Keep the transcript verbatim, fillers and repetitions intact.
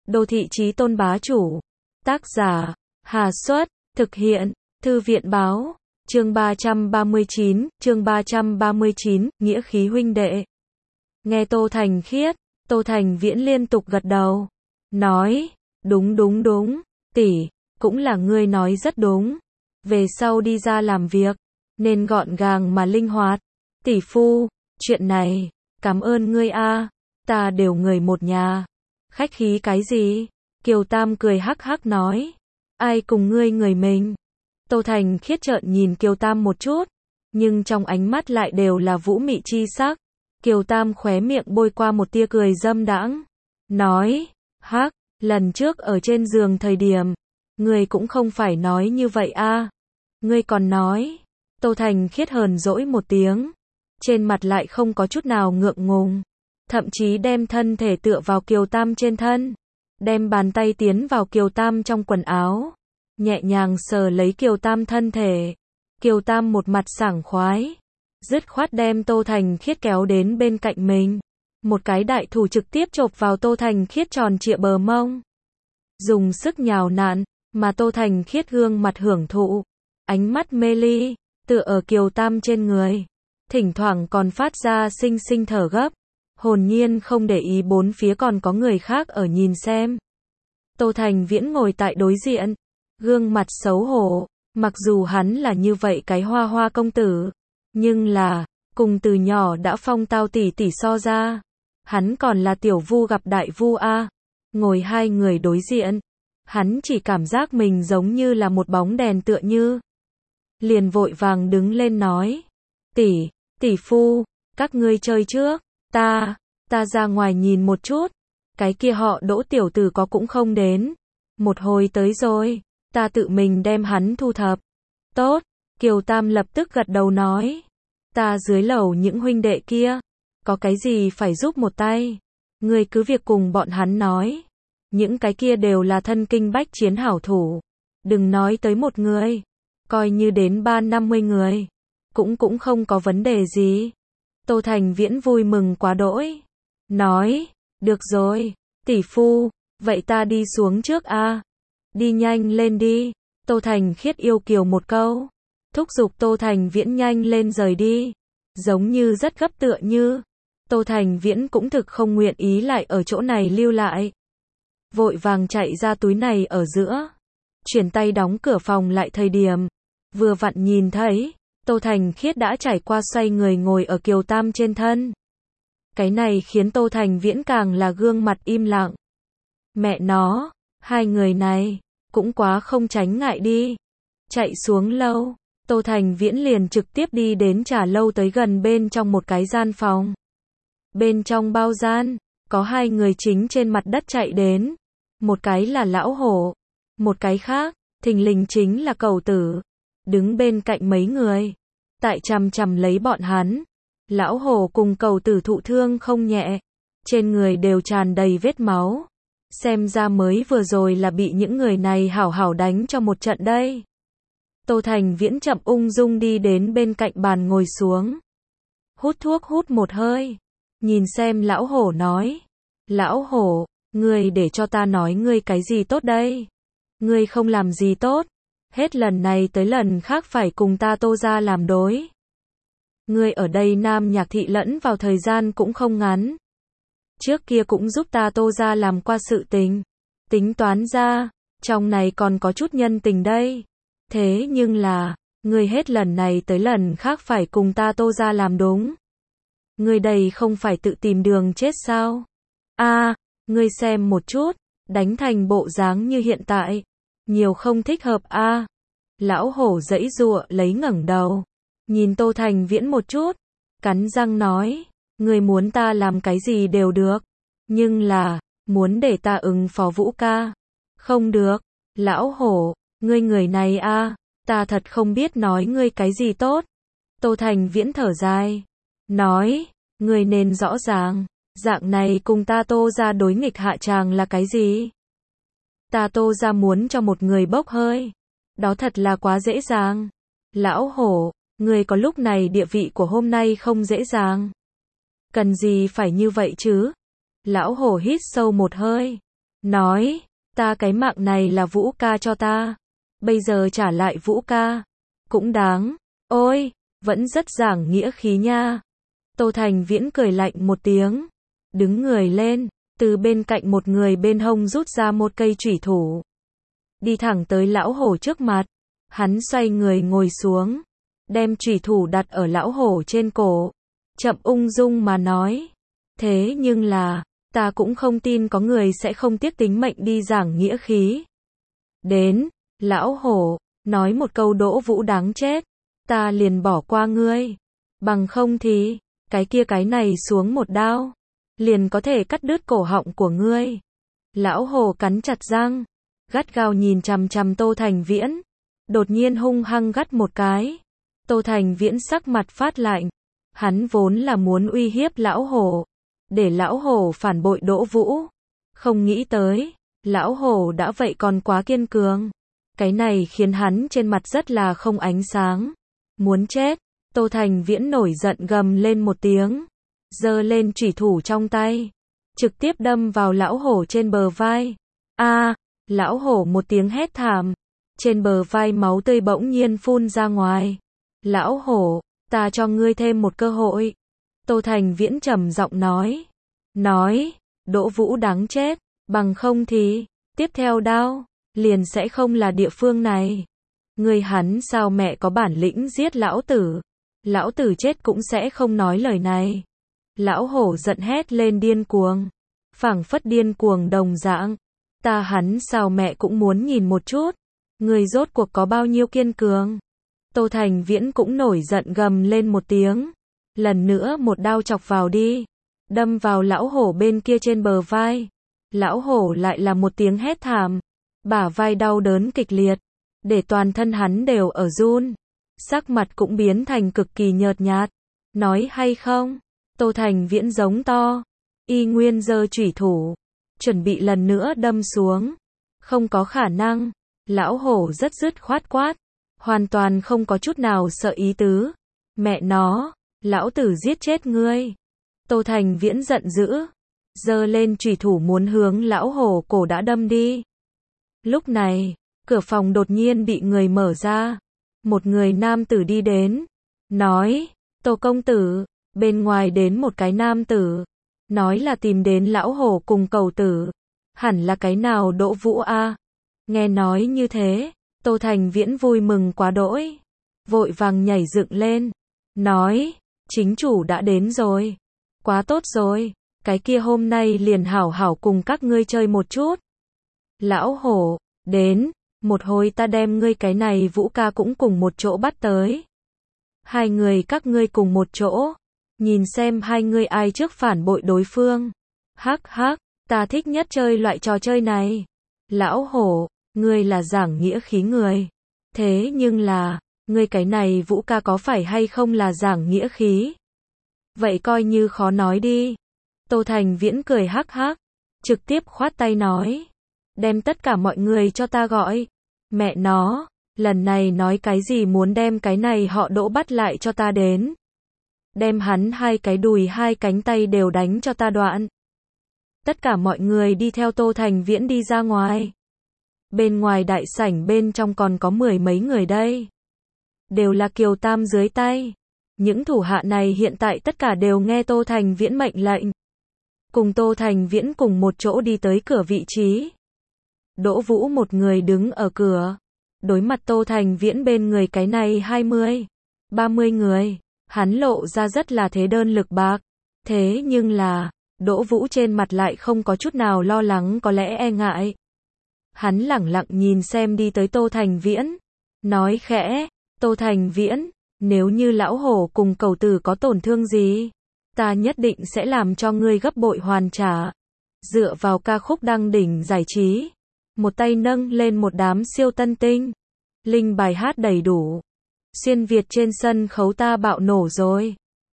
Đô thị chí tôn bá chủ. Tác giả, Hà Xuất, thực hiện, Thư viện báo, chương ba trăm ba mươi chín, chương ba trăm ba mươi chín, nghĩa khí huynh đệ. Nghe Tô Thành Khiết, Tô Thành Viễn liên tục gật đầu, nói, đúng đúng đúng, tỷ, cũng là ngươi nói rất đúng. Về sau đi ra làm việc, nên gọn gàng mà linh hoạt. Tỷ phu, chuyện này, cảm ơn ngươi a, ta đều người một nhà. Khách khí cái gì? Kiều Tam cười hắc hắc nói, ai cùng ngươi người mình. Tô Thành Khiết trợn nhìn Kiều Tam một chút, nhưng trong ánh mắt lại đều là vũ mị chi sắc. Kiều Tam khóe miệng bôi qua một tia cười dâm đãng, nói, hắc, lần trước ở trên giường thời điểm, ngươi cũng không phải nói như vậy a. Ngươi còn nói. Tô Thành Khiết hờn dỗi một tiếng, trên mặt lại không có chút nào ngượng ngùng, thậm chí đem thân thể tựa vào Kiều Tam trên thân, đem bàn tay tiến vào Kiều Tam trong quần áo, nhẹ nhàng sờ lấy Kiều Tam thân thể. Kiều Tam một mặt sảng khoái, dứt khoát đem Tô Thành Khiết kéo đến bên cạnh mình, một cái đại thủ trực tiếp chộp vào Tô Thành Khiết tròn trịa bờ mông, dùng sức nhào nặn, mà Tô Thành Khiết gương mặt hưởng thụ, ánh mắt mê ly, tựa ở Kiều Tam trên người, thỉnh thoảng còn phát ra xinh xinh thở gấp, hồn nhiên không để ý bốn phía còn có người khác ở nhìn xem. Tô Thành Viễn ngồi tại đối diện, gương mặt xấu hổ, mặc dù hắn là như vậy cái hoa hoa công tử, nhưng là, cùng từ nhỏ đã phong tao tỷ tỷ so ra, hắn còn là tiểu vu gặp đại vu a. Ngồi hai người đối diện, hắn chỉ cảm giác mình giống như là một bóng đèn tựa như. Liền vội vàng đứng lên nói, tỷ, tỷ phu, các ngươi chơi trước, ta, ta ra ngoài nhìn một chút, cái kia họ Đỗ tiểu tử có cũng không đến, một hồi tới rồi, ta tự mình đem hắn thu thập. Tốt, Kiều Tam lập tức gật đầu nói, ta dưới lầu những huynh đệ kia, có cái gì phải giúp một tay, ngươi cứ việc cùng bọn hắn nói, những cái kia đều là thân kinh bách chiến hảo thủ, đừng nói tới một người, coi như đến ba năm mươi người, cũng cũng không có vấn đề gì. Tô Thành Viễn vui mừng quá đỗi, nói, được rồi, tỷ phu, vậy ta đi xuống trước a. Đi nhanh lên đi. Tô Thành Khiết yêu kiều một câu, thúc giục Tô Thành Viễn nhanh lên rời đi, giống như rất gấp tựa như. Tô Thành Viễn cũng thực không nguyện ý lại ở chỗ này lưu lại, vội vàng chạy ra túi này ở giữa, chuyển tay đóng cửa phòng lại thời điểm, vừa vặn nhìn thấy, Tô Thành Khiết đã trải qua xoay người ngồi ở Kiều Tam trên thân. Cái này khiến Tô Thành Viễn càng là gương mặt im lặng. Mẹ nó, hai người này, cũng quá không tránh ngại đi. Chạy xuống lâu, Tô Thành Viễn liền trực tiếp đi đến trà lâu tới gần bên trong một cái gian phòng. Bên trong bao gian, có hai người chính trên mặt đất chạy đến. Một cái là lão hổ, một cái khác, thình lình chính là Cẩu Tử. Đứng bên cạnh mấy người, tại chằm chằm lấy bọn hắn. Lão hổ cùng Cẩu Tử thụ thương không nhẹ, trên người đều tràn đầy vết máu. Xem ra mới vừa rồi là bị những người này hảo hảo đánh cho một trận đây. Tô Thành Viễn chậm ung dung đi đến bên cạnh bàn ngồi xuống. Hút thuốc hút một hơi, nhìn xem lão hổ nói, lão hổ, ngươi để cho ta nói ngươi cái gì tốt đây? Ngươi không làm gì tốt, hết lần này tới lần khác phải cùng ta Tô gia làm đối. Ngươi ở đây Nam Nhạc thị lẫn vào thời gian cũng không ngắn. Trước kia cũng giúp ta Tô gia làm qua sự tình, tính toán ra, trong này còn có chút nhân tình đây. Thế nhưng là, ngươi hết lần này tới lần khác phải cùng ta Tô gia làm đúng. Ngươi đây không phải tự tìm đường chết sao? A, ngươi xem một chút, đánh thành bộ dáng như hiện tại, nhiều không thích hợp a. À. Lão hổ giãy giụa lấy ngẩng đầu, nhìn Tô Thành Viễn một chút, cắn răng nói, ngươi muốn ta làm cái gì đều được, nhưng là, muốn để ta ứng phó Vũ ca, không được. Lão hổ, ngươi người này a, à, ta thật không biết nói ngươi cái gì tốt. Tô Thành Viễn thở dài, nói, ngươi nên rõ ràng, dạng này cùng ta Tô gia đối nghịch hạ tràng là cái gì? Ta Tô gia muốn cho một người bốc hơi, đó thật là quá dễ dàng. Lão hổ, ngươi có lúc này địa vị của hôm nay không dễ dàng. Cần gì phải như vậy chứ? Lão hổ hít sâu một hơi, nói, ta cái mạng này là Vũ ca cho ta, bây giờ trả lại Vũ ca, cũng đáng, ôi, vẫn rất giảng nghĩa khí nha. Tô Thành Viễn cười lạnh một tiếng, đứng người lên, từ bên cạnh một người bên hông rút ra một cây chủy thủ, đi thẳng tới lão hổ trước mặt, hắn xoay người ngồi xuống, đem chủy thủ đặt ở lão hổ trên cổ, chậm ung dung mà nói, thế nhưng là, ta cũng không tin có người sẽ không tiếc tính mệnh đi giảng nghĩa khí. Đến, lão hổ, nói một câu Đỗ Vũ đáng chết, ta liền bỏ qua ngươi, bằng không thì, cái kia cái này xuống một đao, liền có thể cắt đứt cổ họng của ngươi. Lão hổ cắn chặt răng, gắt gao nhìn chằm chằm Tô Thành Viễn, đột nhiên hung hăng gắt một cái. Tô Thành Viễn sắc mặt phát lạnh, hắn vốn là muốn uy hiếp lão hổ, để lão hổ phản bội Đỗ Vũ, không nghĩ tới, lão hổ đã vậy còn quá kiên cường, cái này khiến hắn trên mặt rất là không ánh sáng, muốn chết. Tô Thành Viễn nổi giận gầm lên một tiếng, giơ lên chủy thủ trong tay, trực tiếp đâm vào lão hổ trên bờ vai. A, lão hổ một tiếng hét thảm, trên bờ vai máu tươi bỗng nhiên phun ra ngoài. Lão hổ, ta cho ngươi thêm một cơ hội. Tô Thành Viễn trầm giọng nói, nói, Đỗ Vũ đáng chết, bằng không thì, tiếp theo đao, liền sẽ không là địa phương này. Ngươi hắn sao mẹ có bản lĩnh giết lão tử, lão tử chết cũng sẽ không nói lời này. Lão hổ giận hét lên điên cuồng, phảng phất điên cuồng đồng dạng, ta hắn sao mẹ cũng muốn nhìn một chút, ngươi rốt cuộc có bao nhiêu kiên cường. Tô Thành Viễn cũng nổi giận gầm lên một tiếng, lần nữa một đao chọc vào đi, đâm vào lão hổ bên kia trên bờ vai. Lão hổ lại là một tiếng hét thảm, bả vai đau đớn kịch liệt, để toàn thân hắn đều ở run, sắc mặt cũng biến thành cực kỳ nhợt nhạt. Nói hay không? Tô Thành Viễn giống to, y nguyên giơ chủy thủ, chuẩn bị lần nữa đâm xuống. Không có khả năng, lão hổ rất dứt khoát quát, hoàn toàn không có chút nào sợ ý tứ. Mẹ nó, lão tử giết chết ngươi. Tô Thành Viễn giận dữ, giơ lên chủy thủ muốn hướng lão hổ cổ đã đâm đi. Lúc này, cửa phòng đột nhiên bị người mở ra, một người nam tử đi đến, nói, Tô công tử, bên ngoài đến một cái nam tử, nói là tìm đến lão hổ cùng cầu tử, hẳn là cái nào Đỗ Vũ a. Nghe nói như thế, Tô Thành Viễn vui mừng quá đỗi, vội vàng nhảy dựng lên, nói, chính chủ đã đến rồi, quá tốt rồi, cái kia hôm nay liền hảo hảo cùng các ngươi chơi một chút. Lão hổ, đến, một hồi ta đem ngươi cái này Vũ ca cũng cùng một chỗ bắt tới. Hai người các ngươi cùng một chỗ, nhìn xem hai ngươi ai trước phản bội đối phương. Hắc hắc, ta thích nhất chơi loại trò chơi này. Lão hổ, ngươi là giảng nghĩa khí người. Thế nhưng là, ngươi cái này Vũ ca có phải hay không là giảng nghĩa khí? Vậy coi như khó nói đi. Tô Thành Viễn cười hắc hắc, trực tiếp khoát tay nói, đem tất cả mọi người cho ta gọi. Mẹ nó, lần này nói cái gì muốn đem cái này họ Đỗ bắt lại cho ta đến. Đem hắn hai cái đùi hai cánh tay đều đánh cho ta đoạn. Tất cả mọi người đi theo Tô Thành Viễn đi ra ngoài. Bên ngoài đại sảnh bên trong còn có mười mấy người đây. Đều là Kiều Tam dưới tay. Những thủ hạ này hiện tại tất cả đều nghe Tô Thành Viễn mệnh lệnh. Cùng Tô Thành Viễn cùng một chỗ đi tới cửa vị trí. Đỗ Vũ một người đứng ở cửa, đối mặt Tô Thành Viễn bên người cái này hai mươi, ba mươi người, hắn lộ ra rất là thế đơn lực bạc. Thế nhưng là, Đỗ Vũ trên mặt lại không có chút nào lo lắng có lẽ e ngại. Hắn lẳng lặng nhìn xem đi tới Tô Thành Viễn, nói khẽ, Tô Thành Viễn, nếu như lão hổ cùng cầu tử có tổn thương gì, ta nhất định sẽ làm cho ngươi gấp bội hoàn trả. Dựa vào ca khúc đăng đỉnh giải trí, một tay nâng lên một đám siêu tân tinh, linh bài hát đầy đủ, xuyên Việt trên sân khấu ta bạo nổ rồi.